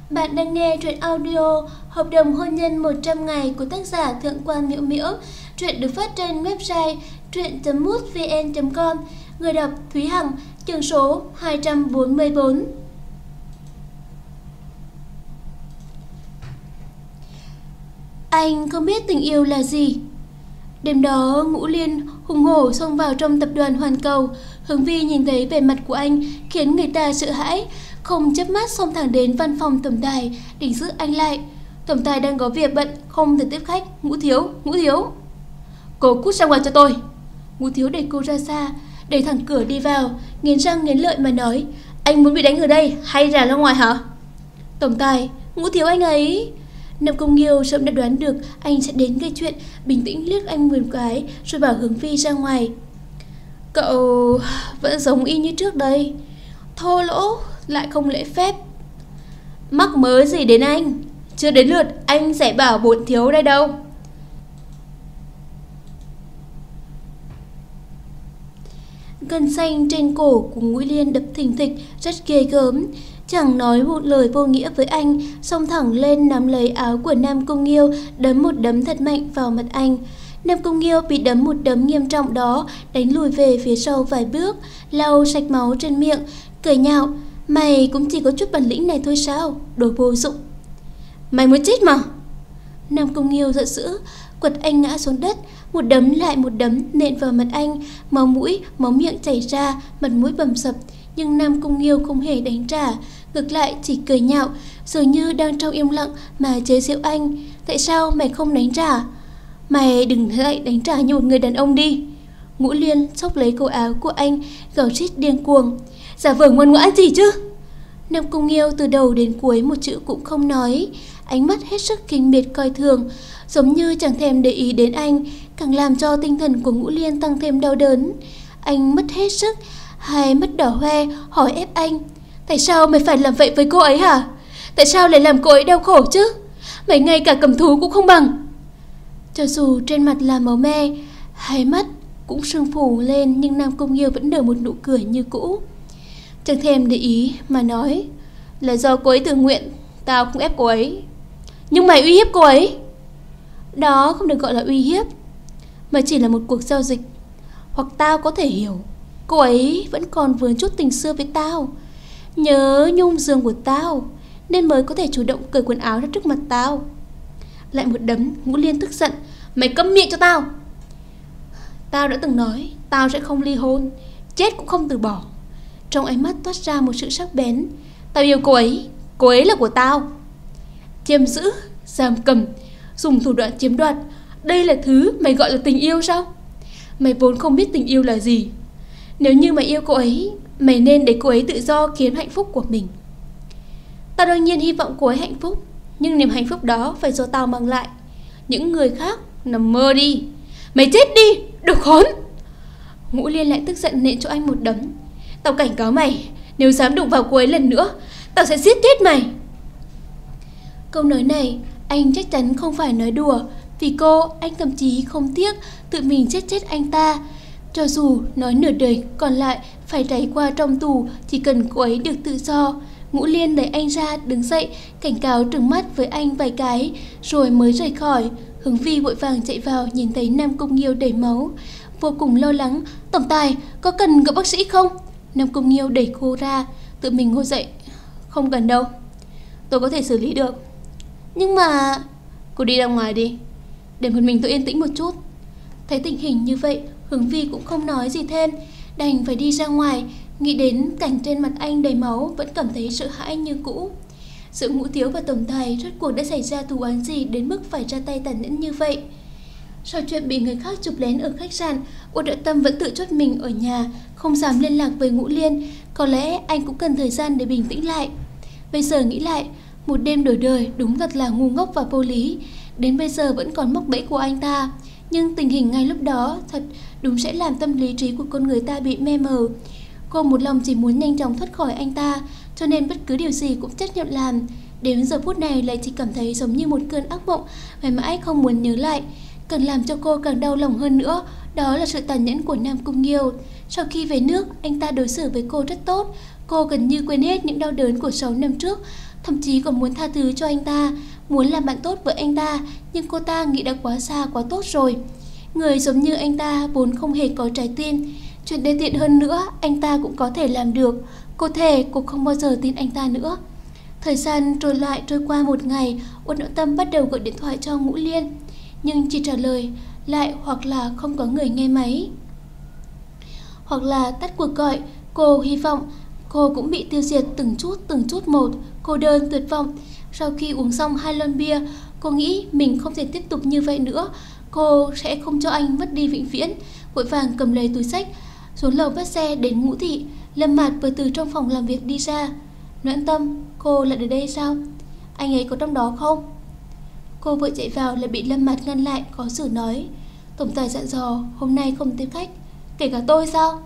Bạn đang nghe truyện audio Hợp đồng hôn nhân 100 ngày của tác giả Thượng quan Miễu Miễu. Truyện được phát trên website truyện.mútvn.com. Người đọc Thúy Hằng, chương số 244. Anh không biết tình yêu là gì. Đêm đó, Ngũ Liên hùng hổ xông vào trong tập đoàn Hoàn Cầu. Hướng Vi nhìn thấy vẻ mặt của anh khiến người ta sợ hãi, không chớp mắt xông thẳng đến văn phòng tổng tài định giữ anh lại. Tổng tài đang có việc bận, không thể tiếp khách. Ngũ Thiếu, cô cút ra ngoài cho tôi. Ngũ Thiếu đẩy cô ra xa, đẩy thẳng cửa đi vào, nghiến răng nghiến lợi mà nói: Anh muốn bị đánh ở đây hay là ra ngoài hả? Tổng tài: Ngũ Thiếu anh ấy. Nam Công Nghiêu sớm đã đoán được anh sẽ đến gây chuyện, bình tĩnh liếc anh một cái rồi bảo Hướng Vi ra ngoài. Cậu vẫn giống y như trước đây, thô lỗ lại không lễ phép. Mắc mớ gì đến anh? Chưa đến lượt anh sẽ bảo bổn thiếu đây đâu. Gân xanh trên cổ của Ngũ Liên đập thình thịch rất ghê gớm. Chẳng nói một lời vô nghĩa với anh, xông thẳng lên nắm lấy áo của Nam Công Nghiêu, đấm một đấm thật mạnh vào mặt anh. Nam Công Nghiêu bị đấm một đấm nghiêm trọng đó, đánh lùi về phía sau vài bước, lau sạch máu trên miệng, cười nhạo: Mày cũng chỉ có chút bản lĩnh này thôi sao, đồ vô dụng. Mày muốn chết mà. Nam Công Nghiêu giận dữ, quật anh ngã xuống đất, một đấm lại một đấm nện vào mặt anh, máu mũi, máu miệng chảy ra, mặt mũi bầm dập. Nhưng Nam Công Nghiêu không hề đánh trả, ngược lại chỉ cười nhạo, dường như đang trong im lặng mà chế giễu anh. Tại sao mày không đánh trả? Mày đừng lại đánh trả như một người đàn ông đi. Ngũ Liên xốc lấy cổ áo của anh, gào rít điên cuồng: Giả vờ ngoan ngoãn gì chứ? Nam Công Nghiêu từ đầu đến cuối một chữ cũng không nói, ánh mắt hết sức khinh miệt coi thường, giống như chẳng thèm để ý đến anh, càng làm cho tinh thần của Ngũ Liên tăng thêm đau đớn. Anh mất hết sức, hai mắt đỏ hoe hỏi ép anh: Tại sao mày phải làm vậy với cô ấy hả? Tại sao lại làm cô ấy đau khổ chứ? Mày ngay cả cầm thú cũng không bằng. Cho dù trên mặt là máu me, hai mắt cũng sưng phù lên, nhưng Nam Công Nghiêu vẫn nở một nụ cười như cũ, chẳng thèm để ý mà nói: Là do cô ấy tự nguyện, tao không ép cô ấy. Nhưng mày uy hiếp cô ấy. Đó không được gọi là uy hiếp, mà chỉ là một cuộc giao dịch. Hoặc tao có thể hiểu cô ấy vẫn còn vướng chút tình xưa với tao, nhớ nhung giường của tao, nên mới có thể chủ động cởi quần áo ra trước mặt tao. Lại một đấm. Ngũ Liên tức giận: Mày câm miệng cho tao. Tao đã từng nói tao sẽ không ly hôn, chết cũng không từ bỏ. Trong ánh mắt toát ra một sự sắc bén. Tao yêu cô ấy là của tao. Chiếm giữ, giam cầm, dùng thủ đoạn chiếm đoạt, đây là thứ mày gọi là tình yêu sao? Mày vốn không biết tình yêu là gì. Nếu như mày yêu cô ấy, mày nên để cô ấy tự do kiếm hạnh phúc của mình. Tao đương nhiên hy vọng cô ấy hạnh phúc, nhưng niềm hạnh phúc đó phải do tao mang lại. Những người khác nằm mơ đi. Mày chết đi, đồ khốn. Ngũ Liên lại tức giận nện cho anh một đấm. Tao cảnh cáo mày, nếu dám đụng vào cô ấy lần nữa, tao sẽ giết chết mày. Câu nói này anh chắc chắn không phải nói đùa. Vì cô, anh thậm chí không tiếc tự mình giết chết anh ta. Cho dù nói nửa đời còn lại phải trải qua trong tù, chỉ cần cô ấy được tự do. Ngũ Liên đẩy anh ra, đứng dậy, cảnh cáo trừng mắt với anh vài cái, rồi mới rời khỏi. Hướng Vi vội vàng chạy vào, nhìn thấy Nam Công Nghiêu đầy máu, vô cùng lo lắng. Tổng tài, có cần gặp bác sĩ không? Nam Công Nghiêu đẩy cô ra, tự mình ngồi dậy. Không cần đâu, tôi có thể xử lý được. Nhưng mà... Cô đi ra ngoài đi, để một mình tôi yên tĩnh một chút. Thấy tình hình như vậy, Hướng Vi cũng không nói gì thêm, đành phải đi ra ngoài. Nghĩ đến cảnh trên mặt anh đầy máu, vẫn cảm thấy sợ hãi như cũ. Giữa Ngũ Thiếu và tổng tài rốt cuộc đã xảy ra thù oán gì đến mức phải ra tay tàn nhẫn như vậy? Sau chuyện bị người khác chụp lén ở khách sạn, Uông Đạo Tâm vẫn tự chốt mình ở nhà, không dám liên lạc với Ngũ Liên. Có lẽ anh cũng cần thời gian để bình tĩnh lại. Bây giờ nghĩ lại, một đêm đổi đời đúng thật là ngu ngốc và vô lý. Đến bây giờ vẫn còn móc bẫy của anh ta. Nhưng tình hình ngay lúc đó thật đúng sẽ làm tâm lý trí của con người ta bị mê mờ. Cô một lòng chỉ muốn nhanh chóng thoát khỏi anh ta, cho nên bất cứ điều gì cũng chấp nhận làm. Đến giờ phút này lại chỉ cảm thấy giống như một cơn ác mộng, mãi mãi không muốn nhớ lại. Càng làm cho cô càng đau lòng hơn nữa, đó là sự tàn nhẫn của Nam Công Nghiêu. Sau khi về nước, anh ta đối xử với cô rất tốt, Cô gần như quên hết những đau đớn của 6 năm trước, thậm chí còn muốn tha thứ cho anh ta, muốn làm bạn tốt với anh ta, nhưng cô ta nghĩ đã quá xa quá tốt rồi. Người giống như anh ta vốn không hề có trái tim. Chuyện đê tiện hơn nữa, anh ta cũng có thể làm được. Cô thề cô không bao giờ tin anh ta nữa. Thời gian trôi qua một ngày, Uất Noãn Tâm bắt đầu gọi điện thoại cho Ngũ Liên, nhưng chỉ trả lời lại hoặc là không có người nghe máy, hoặc là tắt cuộc gọi. Cô hy vọng cô cũng bị tiêu diệt từng chút một, cô đơn tuyệt vọng. Sau khi uống xong 2 lon bia, cô nghĩ mình không thể tiếp tục như vậy nữa. Cô sẽ không cho anh mất đi vĩnh viễn. Vội vàng cầm lấy túi xách, xuống lầu bắt xe đến Ngũ Thị. Lâm Mạt vừa từ trong phòng làm việc đi ra. Noãn Tâm, cô lại ở đây sao? Anh ấy có trong đó không? Cô vội chạy vào lại bị Lâm Mạt ngăn lại, khó xử nói. Tổng tài dặn dò hôm nay không tiếp khách. Kể cả tôi sao?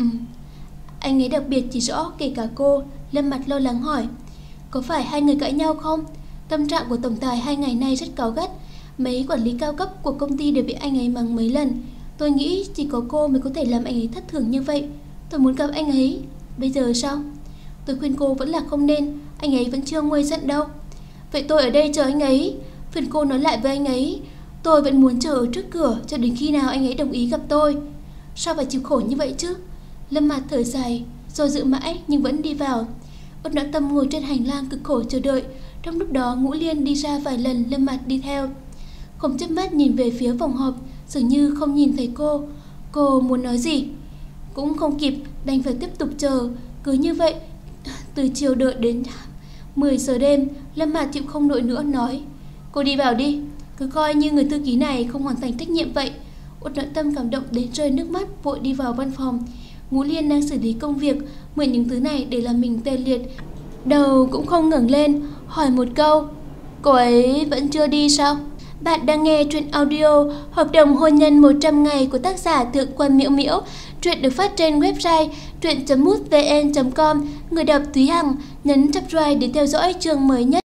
Anh ấy đặc biệt chỉ rõ kể cả cô. Lâm Mạt lo lắng hỏi. Có phải hai người cãi nhau không? Tâm trạng của tổng tài 2 ngày nay rất cáu gắt. Mấy quản lý cao cấp của công ty đều bị anh ấy mắng mấy lần. Tôi nghĩ chỉ có cô mới có thể làm anh ấy thất thường như vậy. Tôi muốn gặp anh ấy. Bây giờ sao? Tôi khuyên cô vẫn là không nên. Anh ấy vẫn chưa nguôi giận đâu. Vậy tôi ở đây chờ anh ấy. Phiền cô nói lại với anh ấy. Tôi vẫn muốn chờ ở trước cửa cho đến khi nào anh ấy đồng ý gặp tôi. Sao phải chịu khổ như vậy chứ? Lâm Mạt thở dài, rồi dự mãi nhưng vẫn đi vào. Uất Noãn Tâm ngồi trên hành lang cực khổ chờ đợi. Trong lúc đó Ngũ Liên đi ra vài lần, Lâm Mạt đi theo. Không chớp mắt nhìn về phía phòng họp, dường như không nhìn thấy cô. Cô muốn nói gì cũng không kịp, đành phải tiếp tục chờ. Cứ như vậy từ chiều đợi đến 10 giờ đêm. Lâm Mạt chịu không nổi nữa nói. Cô đi vào đi, cứ coi như người thư ký này không hoàn thành trách nhiệm vậy. Uất Noãn Tâm cảm động đến rơi nước mắt, vội đi vào văn phòng. Ngũ Liên đang xử lý công việc, mượn những thứ này để làm mình tê liệt. Đầu cũng không ngẩng lên, hỏi một câu. Cô ấy vẫn chưa đi sao? Bạn đang nghe truyện audio Hợp đồng hôn nhân 100 ngày của tác giả Thượng Quan Miễu Miễu. Truyện được phát trên website truyện.mútvn.com. Người đọc Thúy Hằng. Nhấn subscribe để theo dõi chương mới nhất.